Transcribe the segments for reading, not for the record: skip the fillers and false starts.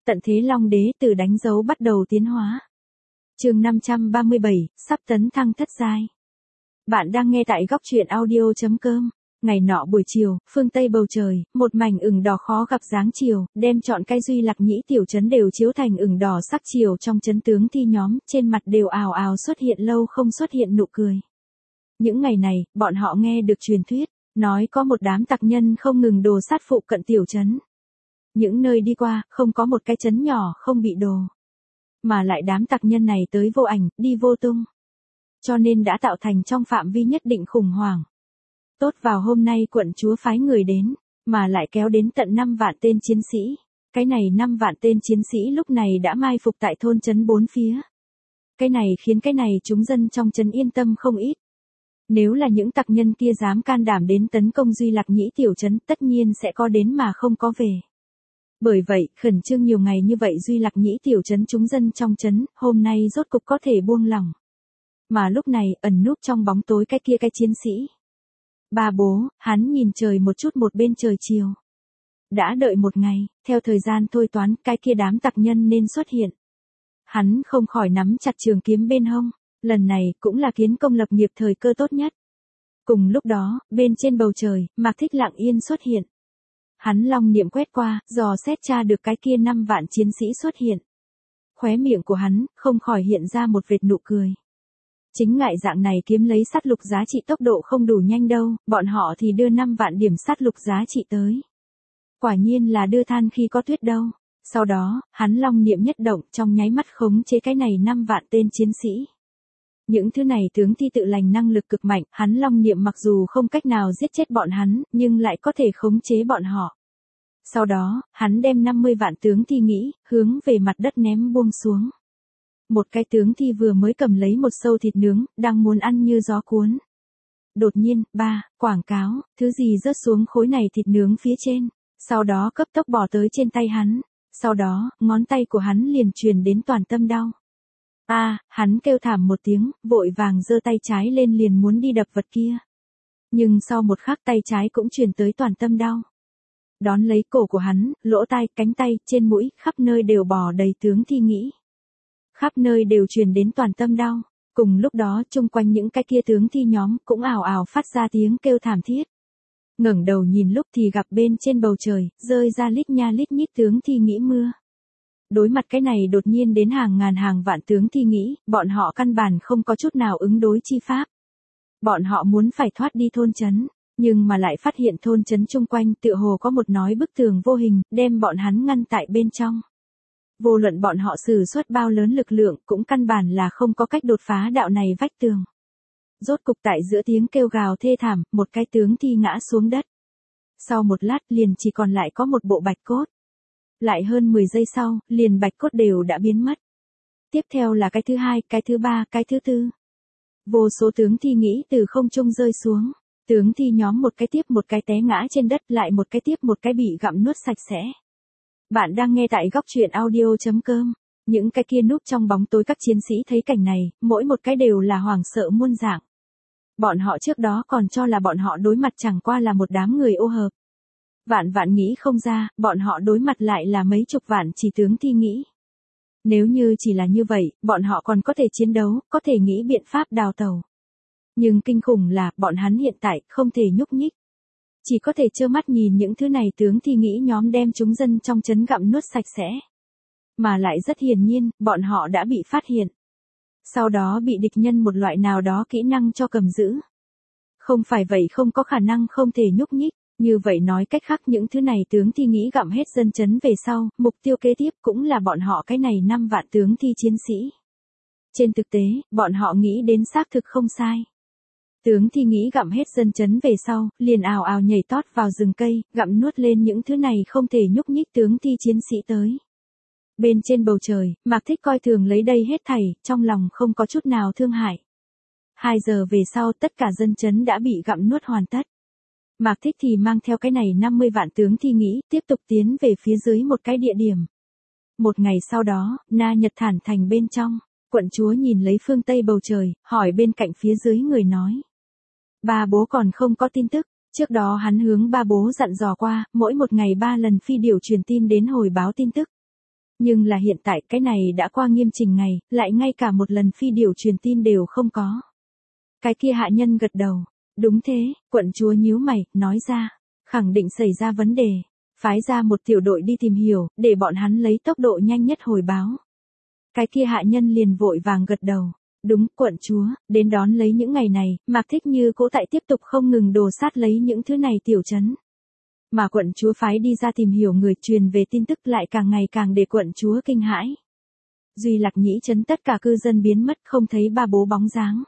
Tận thế Long Đế từ đánh dấu bắt đầu tiến hóa. Chương 537, sắp tấn thăng thất giai. Bạn đang nghe tại góc truyện audio.com. Ngày nọ buổi chiều, phương Tây bầu trời, một mảnh ửng đỏ khó gặp dáng chiều, đem trọn cái Duy Lạc Nhĩ tiểu trấn đều chiếu thành ửng đỏ sắc chiều trong trấn tướng thi nhóm, trên mặt đều ào ào xuất hiện lâu không xuất hiện nụ cười. Những ngày này, bọn họ nghe được truyền thuyết, nói có một đám tặc nhân không ngừng đồ sát phụ cận tiểu trấn. Những nơi đi qua, không có một cái trấn nhỏ không bị đồ. Mà lại đám tặc nhân này tới vô ảnh, đi vô tung. Cho nên đã tạo thành trong phạm vi nhất định khủng hoảng. Tốt vào hôm nay quận chúa phái người đến, mà lại kéo đến tận 5 vạn tên chiến sĩ. Cái này 5 vạn tên chiến sĩ lúc này đã mai phục tại thôn trấn bốn phía. Cái này khiến cái này chúng dân trong trấn yên tâm không ít. Nếu là những tặc nhân kia dám can đảm đến tấn công Duy Lạc Nhĩ tiểu trấn, tất nhiên sẽ có đến mà không có về. Bởi vậy, khẩn trương nhiều ngày như vậy Duy Lạc Nhĩ tiểu trấn chúng dân trong trấn, hôm nay rốt cục có thể buông lỏng. Mà lúc này, ẩn núp trong bóng tối cái kia cái chiến sĩ. Ba bố, hắn nhìn trời một chút một bên trời chiều. Đã đợi một ngày, theo thời gian thôi toán, cái kia đám tặc nhân nên xuất hiện. Hắn không khỏi nắm chặt trường kiếm bên hông, lần này cũng là kiến công lập nghiệp thời cơ tốt nhất. Cùng lúc đó, bên trên bầu trời, Mạc Thích lặng yên xuất hiện. Hắn long niệm quét qua, dò xét tra được cái kia 5 vạn chiến sĩ xuất hiện. Khóe miệng của hắn, không khỏi hiện ra một vệt nụ cười. Chính ngại dạng này kiếm lấy sắt lục giá trị tốc độ không đủ nhanh đâu, bọn họ thì đưa 5 vạn điểm sắt lục giá trị tới. Quả nhiên là đưa than khi có tuyết đâu. Sau đó, hắn long niệm nhất động trong nháy mắt khống chế cái này 5 vạn tên chiến sĩ. Những thứ này tướng thi tự lành năng lực cực mạnh, hắn long niệm mặc dù không cách nào giết chết bọn hắn, nhưng lại có thể khống chế bọn họ. Sau đó, hắn đem 50 vạn tướng thi nghĩ, hướng về mặt đất ném buông xuống. Một cái tướng thi vừa mới cầm lấy một sâu thịt nướng, đang muốn ăn như gió cuốn. Đột nhiên, quảng cáo, thứ gì rớt xuống khối này thịt nướng phía trên, sau đó cấp tốc bỏ tới trên tay hắn. Sau đó, ngón tay của hắn liền truyền đến toàn tâm đau. Hắn kêu thảm một tiếng, vội vàng giơ tay trái lên liền muốn đi đập vật kia. Nhưng sau một khắc tay trái cũng truyền tới toàn tâm đau. Đón lấy cổ của hắn, lỗ tai, cánh tay, trên mũi, khắp nơi đều bò đầy tướng thi nghĩ. Khắp nơi đều truyền đến toàn tâm đau. Cùng lúc đó, chung quanh những cái kia tướng thi nhóm cũng ào ào phát ra tiếng kêu thảm thiết. Ngẩng đầu nhìn lúc thì gặp bên trên bầu trời, rơi ra lít nha lít nhít tướng thi nghĩ mưa. Đối mặt cái này đột nhiên đến hàng ngàn hàng vạn tướng thi nghĩ, bọn họ căn bản không có chút nào ứng đối chi pháp. Bọn họ muốn phải thoát đi thôn trấn, nhưng mà lại phát hiện thôn trấn chung quanh tựa hồ có một nói bức tường vô hình, đem bọn hắn ngăn tại bên trong. Vô luận bọn họ sử xuất bao lớn lực lượng cũng căn bản là không có cách đột phá đạo này vách tường. Rốt cục tại giữa tiếng kêu gào thê thảm, một cái tướng thi ngã xuống đất. Sau một lát liền chỉ còn lại có một bộ bạch cốt. Lại hơn 10 giây sau, liền bạch cốt đều đã biến mất. Tiếp theo là cái thứ hai, cái thứ ba, cái thứ tư. Vô số tướng thi nghĩ từ không trung rơi xuống. Tướng thi nhóm một cái tiếp một cái té ngã trên đất, lại một cái tiếp một cái bị gặm nuốt sạch sẽ. Bạn đang nghe tại góc truyện audio.com. Những cái kia núp trong bóng tối các chiến sĩ thấy cảnh này, mỗi một cái đều là hoảng sợ muôn dạng. Bọn họ trước đó còn cho là bọn họ đối mặt chẳng qua là một đám người ô hợp. Vạn vạn nghĩ không ra, bọn họ đối mặt lại là mấy chục vạn chỉ tướng thi nghĩ. Nếu như chỉ là như vậy, bọn họ còn có thể chiến đấu, có thể nghĩ biện pháp đào tẩu. Nhưng kinh khủng là, bọn hắn hiện tại không thể nhúc nhích. Chỉ có thể trơ mắt nhìn những thứ này tướng thi nghĩ nhóm đem chúng dân trong trấn gặm nuốt sạch sẽ. Mà lại rất hiển nhiên, bọn họ đã bị phát hiện. Sau đó bị địch nhân một loại nào đó kỹ năng cho cầm giữ. Không phải vậy không có khả năng không thể nhúc nhích. Như vậy nói cách khác những thứ này tướng thi nghĩ gặm hết dân trấn về sau, mục tiêu kế tiếp cũng là bọn họ cái này 5 vạn tướng thi chiến sĩ. Trên thực tế, bọn họ nghĩ đến xác thực không sai. Tướng thi nghĩ gặm hết dân trấn về sau, liền ào ào nhảy tót vào rừng cây, gặm nuốt lên những thứ này không thể nhúc nhích tướng thi chiến sĩ tới. Bên trên bầu trời, Mạc Thích coi thường lấy đây hết thảy, trong lòng không có chút nào thương hại. 2 giờ về sau tất cả dân trấn đã bị gặm nuốt hoàn tất. Mạc Thích thì mang theo cái này 50 vạn tướng thi nghĩ, tiếp tục tiến về phía dưới một cái địa điểm. Một ngày sau đó, Na Nhật Thản thành bên trong, quận chúa nhìn lấy phương Tây bầu trời, hỏi bên cạnh phía dưới người nói. Ba bố còn không có tin tức, trước đó hắn hướng ba bố dặn dò qua, mỗi một ngày 3 lần phi điều truyền tin đến hồi báo tin tức. Nhưng là hiện tại cái này đã qua nghiêm chỉnh ngày, lại ngay cả một lần phi điều truyền tin đều không có. Cái kia hạ nhân gật đầu. Đúng thế, quận chúa nhíu mày, nói ra. Khẳng định xảy ra vấn đề. Phái ra một tiểu đội đi tìm hiểu, để bọn hắn lấy tốc độ nhanh nhất hồi báo. Cái kia hạ nhân liền vội vàng gật đầu. Đúng, quận chúa, đến đón lấy những ngày này, Mạc Thích Như cố tại tiếp tục không ngừng đồ sát lấy những thứ này tiểu trấn. Mà quận chúa phái đi ra tìm hiểu người truyền về tin tức lại càng ngày càng để quận chúa kinh hãi. Duy Lạc Nhĩ trấn tất cả cư dân biến mất không thấy ba bố bóng dáng.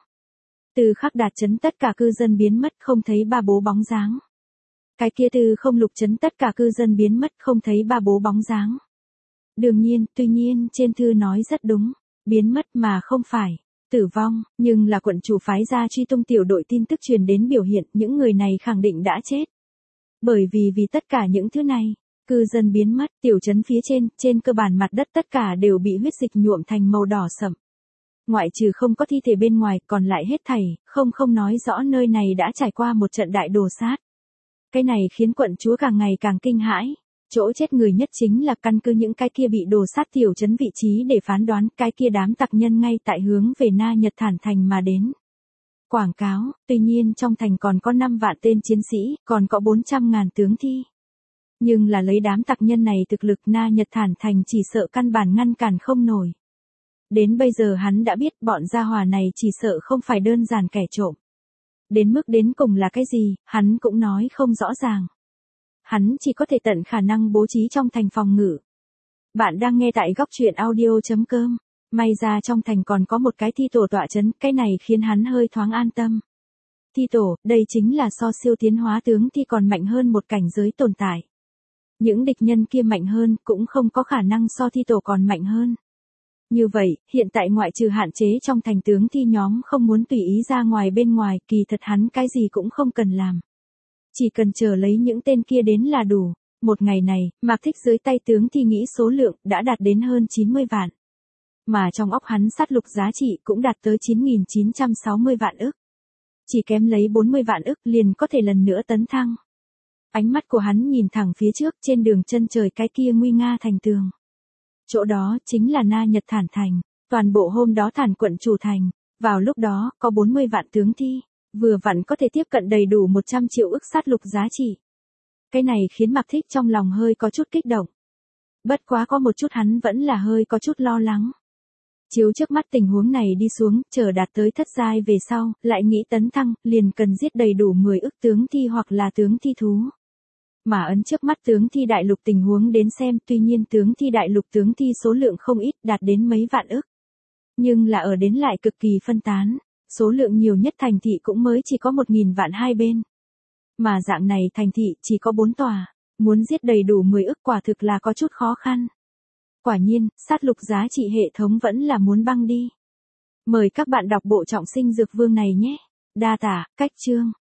Từ Khắc Đạt trấn tất cả cư dân biến mất không thấy ba bố bóng dáng. Cái kia Từ Không Lục trấn tất cả cư dân biến mất không thấy ba bố bóng dáng. Đương nhiên, tuy nhiên, trên thư nói rất đúng, biến mất mà không phải tử vong, nhưng là quận chủ phái ra truy tung tiểu đội tin tức truyền đến biểu hiện những người này khẳng định đã chết. Bởi vì tất cả những thứ này, cư dân biến mất, tiểu trấn phía trên cơ bản mặt đất tất cả đều bị huyết dịch nhuộm thành màu đỏ sẫm. Ngoại trừ không có thi thể bên ngoài, còn lại hết thảy, không nói rõ nơi này đã trải qua một trận đại đồ sát. Cái này khiến quận chúa càng ngày càng kinh hãi. Chỗ chết người nhất chính là căn cứ những cái kia bị đồ sát tiểu trấn vị trí để phán đoán cái kia đám tặc nhân ngay tại hướng về Na Nhật Thản Thành mà đến. Quảng cáo, tuy nhiên trong thành còn có 5 vạn tên chiến sĩ, còn có 400.000 tướng thi. Nhưng là lấy đám tặc nhân này thực lực Na Nhật Thản Thành chỉ sợ căn bản ngăn cản không nổi. Đến bây giờ hắn đã biết bọn gia hỏa này chỉ sợ không phải đơn giản kẻ trộm. Đến mức đến cùng là cái gì, hắn cũng nói không rõ ràng. Hắn chỉ có thể tận khả năng bố trí trong thành phòng ngự. Bạn đang nghe tại góc truyện audio.com. May ra trong thành còn có một cái thi tổ tọa trấn, cái này khiến hắn hơi thoáng an tâm. Thi tổ, đây chính là so siêu tiến hóa tướng thi còn mạnh hơn một cảnh giới tồn tại. Những địch nhân kia mạnh hơn cũng không có khả năng so thi tổ còn mạnh hơn. Như vậy, hiện tại ngoại trừ hạn chế trong thành tướng thi nhóm không muốn tùy ý ra ngoài bên ngoài, kỳ thật hắn cái gì cũng không cần làm. Chỉ cần chờ lấy những tên kia đến là đủ. Một ngày này, Mạc Thích dưới tay tướng thi nghĩ số lượng đã đạt đến hơn 90 vạn. Mà trong óc hắn sát lục giá trị cũng đạt tới 9.960 vạn ức. Chỉ kém lấy 40 vạn ức liền có thể lần nữa tấn thăng. Ánh mắt của hắn nhìn thẳng phía trước trên đường chân trời cái kia nguy nga thành tường. Chỗ đó chính là Na Nhật Thản Thành, toàn bộ hôm đó Thản quận chủ thành. Vào lúc đó, có 40 vạn tướng thi, vừa vặn có thể tiếp cận đầy đủ 100 triệu ức sát lục giá trị. Cái này khiến Mạc Thích trong lòng hơi có chút kích động. Bất quá có một chút hắn vẫn là hơi có chút lo lắng. Chiếu trước mắt tình huống này đi xuống, chờ đạt tới thất giai về sau, lại nghĩ tấn thăng, liền cần giết đầy đủ 10 ức tướng thi hoặc là tướng thi thú. Mà ấn trước mắt tướng thi đại lục tình huống đến xem, tuy nhiên tướng thi đại lục tướng thi số lượng không ít, đạt đến mấy vạn ức. Nhưng là ở đến lại cực kỳ phân tán, số lượng nhiều nhất thành thị cũng mới chỉ có 1.000 vạn hai bên. Mà dạng này thành thị chỉ có 4 tòa, muốn giết đầy đủ 10 ức quả thực là có chút khó khăn. Quả nhiên, sát lục giá trị hệ thống vẫn là muốn băng đi. Mời các bạn đọc bộ Trọng Sinh Dược Vương này nhé. Đa tả, cách chương.